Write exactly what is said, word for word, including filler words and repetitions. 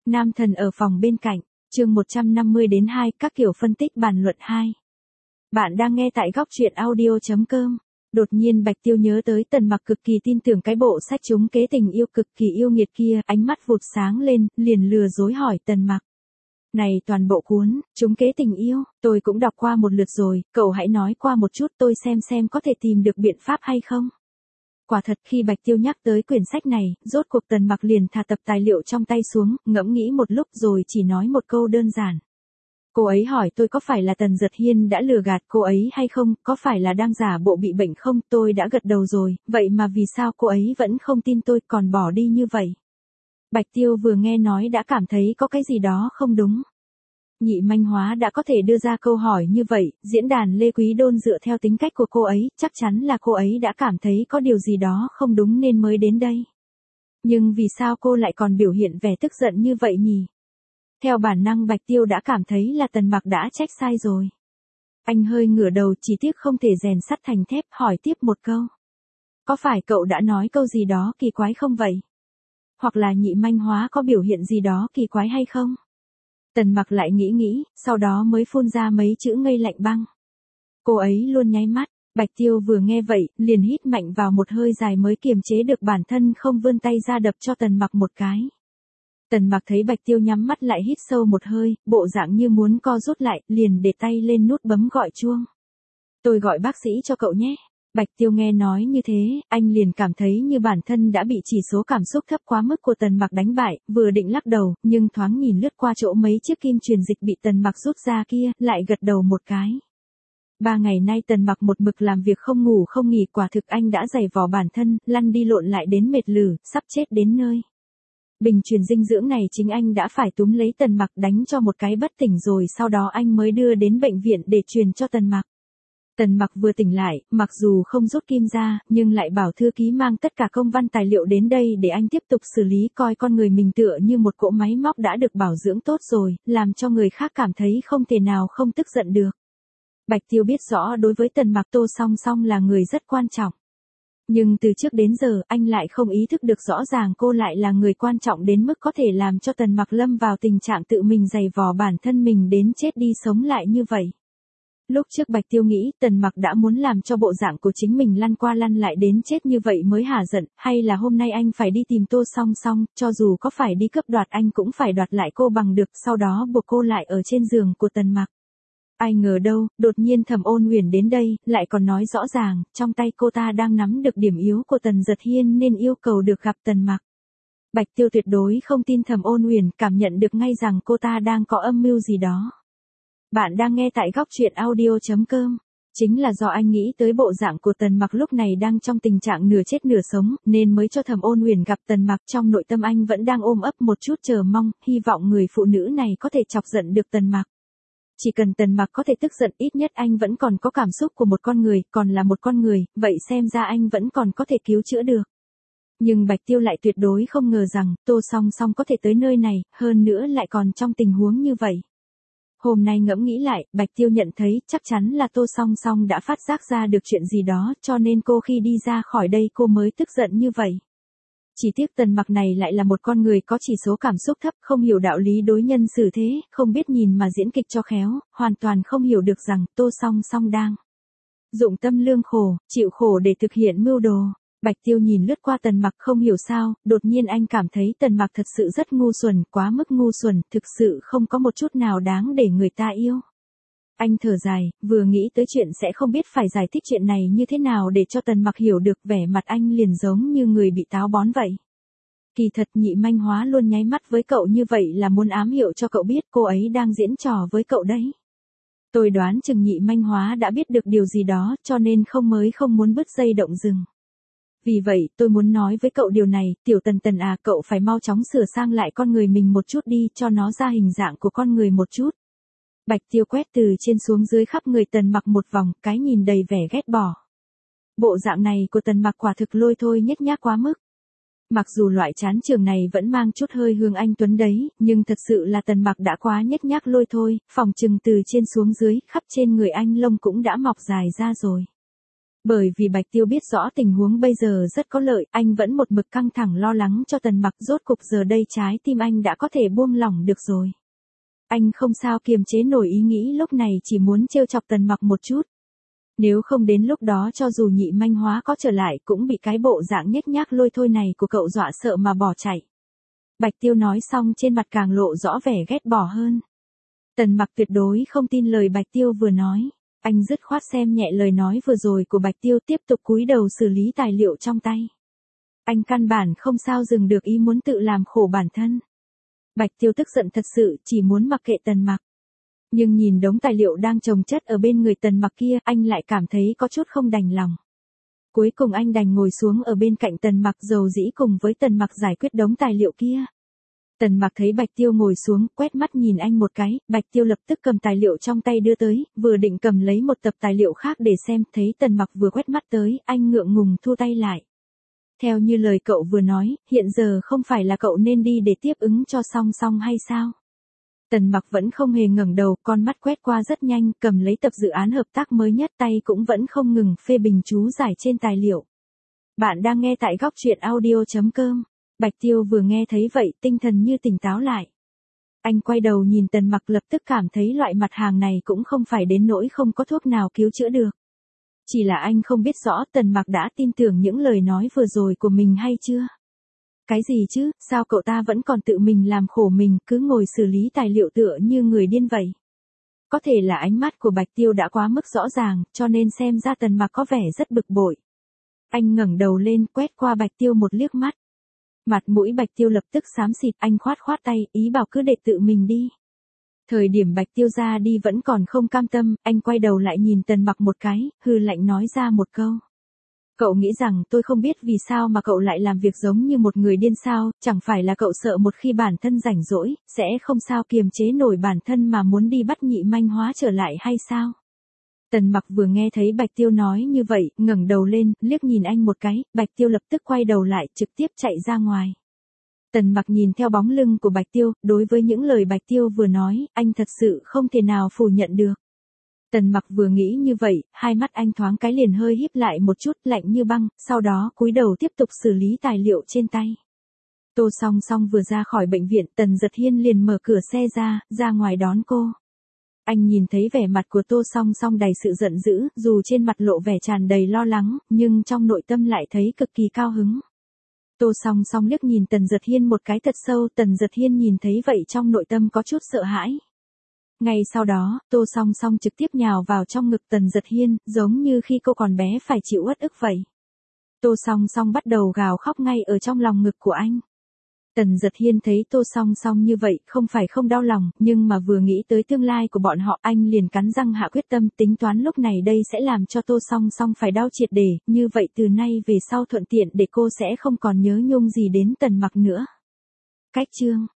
Nam thần ở phòng bên cạnh, chương một trăm năm mươi đến hai, các kiểu phân tích bàn luận hai. Bạn đang nghe tại góc truyện audio chấm com. Đột nhiên Bạch Tiêu nhớ tới Tần Mặc cực kỳ tin tưởng cái bộ sách trúng kế tình yêu cực kỳ yêu nghiệt kia, ánh mắt vụt sáng lên, liền lừa dối hỏi Tần Mặc. Này toàn bộ cuốn, trúng kế tình yêu, tôi cũng đọc qua một lượt rồi, cậu hãy nói qua một chút tôi xem xem có thể tìm được biện pháp hay không. Quả thật khi Bạch Tiêu nhắc tới quyển sách này, rốt cuộc Tần Mặc liền thả tập tài liệu trong tay xuống, ngẫm nghĩ một lúc rồi chỉ nói một câu đơn giản. Cô ấy hỏi tôi có phải là Tần Giật Hiên đã lừa gạt cô ấy hay không, có phải là đang giả bộ bị bệnh không, tôi đã gật đầu rồi, vậy mà vì sao cô ấy vẫn không tin tôi còn bỏ đi như vậy. Bạch Tiêu vừa nghe nói đã cảm thấy có cái gì đó không đúng. Nhị Manh Hóa đã có thể đưa ra câu hỏi như vậy, diễn đàn Lê Quý Đôn dựa theo tính cách của cô ấy, chắc chắn là cô ấy đã cảm thấy có điều gì đó không đúng nên mới đến đây. Nhưng vì sao cô lại còn biểu hiện vẻ tức giận như vậy nhỉ? Theo bản năng Bạch Tiêu đã cảm thấy là Tần Mặc đã trách sai rồi. Anh hơi ngửa đầu, chỉ tiếc không thể rèn sắt thành thép, hỏi tiếp một câu. Có phải cậu đã nói câu gì đó kỳ quái không vậy? Hoặc là Nhị Manh Hóa có biểu hiện gì đó kỳ quái hay không? Tần Mặc lại nghĩ nghĩ, sau đó mới phun ra mấy chữ ngây lạnh băng. Cô ấy luôn nháy mắt. Bạch Tiêu vừa nghe vậy, liền hít mạnh vào một hơi dài mới kiềm chế được bản thân không vươn tay ra đập cho Tần Mặc một cái. Tần Mặc thấy Bạch Tiêu nhắm mắt lại hít sâu một hơi, bộ dạng như muốn co rút lại, liền để tay lên nút bấm gọi chuông. Tôi gọi bác sĩ cho cậu nhé. Bạch Tiêu nghe nói như thế, anh liền cảm thấy như bản thân đã bị chỉ số cảm xúc thấp quá mức của Tần Mặc đánh bại, vừa định lắc đầu, nhưng thoáng nhìn lướt qua chỗ mấy chiếc kim truyền dịch bị Tần Mặc rút ra kia, lại gật đầu một cái. Ba ngày nay Tần Mặc một mực làm việc không ngủ không nghỉ, quả thực anh đã giày vò bản thân, lăn đi lộn lại đến mệt lử, sắp chết đến nơi. Bình truyền dinh dưỡng này chính anh đã phải túm lấy Tần Mặc đánh cho một cái bất tỉnh rồi sau đó anh mới đưa đến bệnh viện để truyền cho Tần Mặc. Tần Mặc vừa tỉnh lại, mặc dù không rút kim ra, nhưng lại bảo thư ký mang tất cả công văn tài liệu đến đây để anh tiếp tục xử lý, coi con người mình tựa như một cỗ máy móc đã được bảo dưỡng tốt rồi, làm cho người khác cảm thấy không thể nào không tức giận được. Bạch Tiêu biết rõ đối với Tần Mặc Tô Song Song là người rất quan trọng. Nhưng từ trước đến giờ anh lại không ý thức được rõ ràng cô lại là người quan trọng đến mức có thể làm cho Tần Mặc lâm vào tình trạng tự mình giày vò bản thân mình đến chết đi sống lại như vậy. Lúc trước Bạch Tiêu nghĩ Tần Mặc đã muốn làm cho bộ dạng của chính mình lăn qua lăn lại đến chết như vậy mới hả giận, hay là hôm nay anh phải đi tìm Tô Song Song, cho dù có phải đi cướp đoạt anh cũng phải đoạt lại cô bằng được, sau đó buộc cô lại ở trên giường của Tần Mặc. Ai ngờ đâu, đột nhiên Thẩm Ôn Huyền đến đây, lại còn nói rõ ràng, trong tay cô ta đang nắm được điểm yếu của Tần Giật Hiên nên yêu cầu được gặp Tần Mặc. Bạch Tiêu tuyệt đối không tin Thẩm Ôn Huyền, cảm nhận được ngay rằng cô ta đang có âm mưu gì đó. Bạn đang nghe tại góc truyện audio chấm com. Chính là do anh nghĩ tới bộ dạng của Tần Mặc lúc này đang trong tình trạng nửa chết nửa sống, nên mới cho Thẩm Ôn Huyền gặp Tần Mặc, trong nội tâm anh vẫn đang ôm ấp một chút chờ mong, hy vọng người phụ nữ này có thể chọc giận được Tần Mặc. Chỉ cần Tần Mặc có thể tức giận ít nhất anh vẫn còn có cảm xúc của một con người, còn là một con người, vậy xem ra anh vẫn còn có thể cứu chữa được. Nhưng Bạch Tiêu lại tuyệt đối không ngờ rằng, Tô Song Song có thể tới nơi này, hơn nữa lại còn trong tình huống như vậy. Hôm nay ngẫm nghĩ lại, Bạch Tiêu nhận thấy chắc chắn là Tô Song Song đã phát giác ra được chuyện gì đó, cho nên cô khi đi ra khỏi đây cô mới tức giận như vậy. Chỉ tiếc Tần Mặc này lại là một con người có chỉ số cảm xúc thấp, không hiểu đạo lý đối nhân xử thế, không biết nhìn mà diễn kịch cho khéo, hoàn toàn không hiểu được rằng Tô Song Song đang dụng tâm lương khổ, chịu khổ để thực hiện mưu đồ. Bạch Tiêu nhìn lướt qua Tần Mặc không hiểu sao, đột nhiên anh cảm thấy Tần Mặc thật sự rất ngu xuẩn, quá mức ngu xuẩn, thực sự không có một chút nào đáng để người ta yêu. Anh thở dài, vừa nghĩ tới chuyện sẽ không biết phải giải thích chuyện này như thế nào để cho Tần Mặc hiểu được, vẻ mặt anh liền giống như người bị táo bón vậy. Kỳ thật Nhị Manh Hóa luôn nháy mắt với cậu như vậy là muốn ám hiệu cho cậu biết cô ấy đang diễn trò với cậu đấy. Tôi đoán chừng Nhị Manh Hóa đã biết được điều gì đó cho nên không mới không muốn bứt dây động rừng. Vì vậy, tôi muốn nói với cậu điều này, Tiểu Tần Tần à, cậu phải mau chóng sửa sang lại con người mình một chút đi, cho nó ra hình dạng của con người một chút. Bạch Tiêu quét từ trên xuống dưới khắp người Tần Mặc một vòng, cái nhìn đầy vẻ ghét bỏ. Bộ dạng này của Tần Mặc quả thực lôi thôi nhếch nhác quá mức. Mặc dù loại chán trường này vẫn mang chút hơi hương anh tuấn đấy, nhưng thật sự là Tần Mặc đã quá nhếch nhác lôi thôi, phòng trừng từ trên xuống dưới, khắp trên người anh lông cũng đã mọc dài ra rồi. Bởi vì Bạch Tiêu biết rõ tình huống bây giờ rất có lợi, anh vẫn một mực căng thẳng lo lắng cho Tần Mặc, rốt cục giờ đây trái tim anh đã có thể buông lỏng được rồi. Anh không sao kiềm chế nổi ý nghĩ lúc này chỉ muốn trêu chọc Tần Mặc một chút. Nếu không đến lúc đó cho dù nhị manh hóa có trở lại cũng bị cái bộ dạng nhếch nhác lôi thôi này của cậu dọa sợ mà bỏ chạy. Bạch Tiêu nói xong trên mặt càng lộ rõ vẻ ghét bỏ hơn. Tần Mặc tuyệt đối không tin lời Bạch Tiêu vừa nói. Anh dứt khoát xem nhẹ lời nói vừa rồi của Bạch Tiêu, tiếp tục cúi đầu xử lý tài liệu trong tay. Anh căn bản không sao dừng được ý muốn tự làm khổ bản thân. Bạch Tiêu tức giận thật sự, chỉ muốn mặc kệ Tần Mặc. Nhưng nhìn đống tài liệu đang chồng chất ở bên người Tần Mặc kia, anh lại cảm thấy có chút không đành lòng. Cuối cùng anh đành ngồi xuống ở bên cạnh Tần Mặc, dầu dĩ cùng với Tần Mặc giải quyết đống tài liệu kia. Tần Mặc thấy Bạch Tiêu ngồi xuống, quét mắt nhìn anh một cái, Bạch Tiêu lập tức cầm tài liệu trong tay đưa tới, vừa định cầm lấy một tập tài liệu khác để xem, thấy Tần Mặc vừa quét mắt tới, anh ngượng ngùng thu tay lại. Theo như lời cậu vừa nói, hiện giờ không phải là cậu nên đi để tiếp ứng cho Song Song hay sao? Tần Mặc vẫn không hề ngẩng đầu, con mắt quét qua rất nhanh, cầm lấy tập dự án hợp tác mới nhất, tay cũng vẫn không ngừng phê bình chú giải trên tài liệu. Bạn đang nghe tại góc truyện audio chấm com. Bạch Tiêu vừa nghe thấy vậy, tinh thần như tỉnh táo lại. Anh quay đầu nhìn Tần Mặc, lập tức cảm thấy loại mặt hàng này cũng không phải đến nỗi không có thuốc nào cứu chữa được. Chỉ là anh không biết rõ Tần Mặc đã tin tưởng những lời nói vừa rồi của mình hay chưa. Cái gì chứ, sao cậu ta vẫn còn tự mình làm khổ mình, cứ ngồi xử lý tài liệu tựa như người điên vậy. Có thể là ánh mắt của Bạch Tiêu đã quá mức rõ ràng, cho nên xem ra Tần Mặc có vẻ rất bực bội. Anh ngẩng đầu lên, quét qua Bạch Tiêu một liếc mắt. Mặt mũi Bạch Tiêu lập tức xám xịt, anh khoát khoát tay, ý bảo cứ để tự mình đi. Thời điểm Bạch Tiêu ra đi vẫn còn không cam tâm, anh quay đầu lại nhìn Tần Mặc một cái, hừ lạnh nói ra một câu. Cậu nghĩ rằng tôi không biết vì sao mà cậu lại làm việc giống như một người điên sao, chẳng phải là cậu sợ một khi bản thân rảnh rỗi, sẽ không sao kiềm chế nổi bản thân mà muốn đi bắt nhị manh hóa trở lại hay sao? Tần Mặc vừa nghe thấy Bạch Tiêu nói như vậy, ngẩng đầu lên, liếc nhìn anh một cái, Bạch Tiêu lập tức quay đầu lại, trực tiếp chạy ra ngoài. Tần Mặc nhìn theo bóng lưng của Bạch Tiêu, đối với những lời Bạch Tiêu vừa nói, anh thật sự không thể nào phủ nhận được. Tần Mặc vừa nghĩ như vậy, hai mắt anh thoáng cái liền hơi híp lại một chút, lạnh như băng, sau đó cúi đầu tiếp tục xử lý tài liệu trên tay. Tô Song Song vừa ra khỏi bệnh viện, Tần Giật Hiên liền mở cửa xe ra, ra ngoài đón cô. Anh nhìn thấy vẻ mặt của Tô Song Song đầy sự giận dữ, dù trên mặt lộ vẻ tràn đầy lo lắng, nhưng trong nội tâm lại thấy cực kỳ cao hứng. Tô Song Song liếc nhìn Tần Giật Hiên một cái thật sâu, Tần Giật Hiên nhìn thấy vậy trong nội tâm có chút sợ hãi. Ngay sau đó, Tô Song Song trực tiếp nhào vào trong ngực Tần Giật Hiên, giống như khi cô còn bé phải chịu uất ức vậy. Tô Song Song bắt đầu gào khóc ngay ở trong lòng ngực của anh. Tần Giật Hiên thấy Tô Song Song như vậy, không phải không đau lòng, nhưng mà vừa nghĩ tới tương lai của bọn họ, anh liền cắn răng hạ quyết tâm, tính toán lúc này đây sẽ làm cho Tô Song Song phải đau triệt để, như vậy từ nay về sau thuận tiện để cô sẽ không còn nhớ nhung gì đến Tần Mặc nữa. Cách chương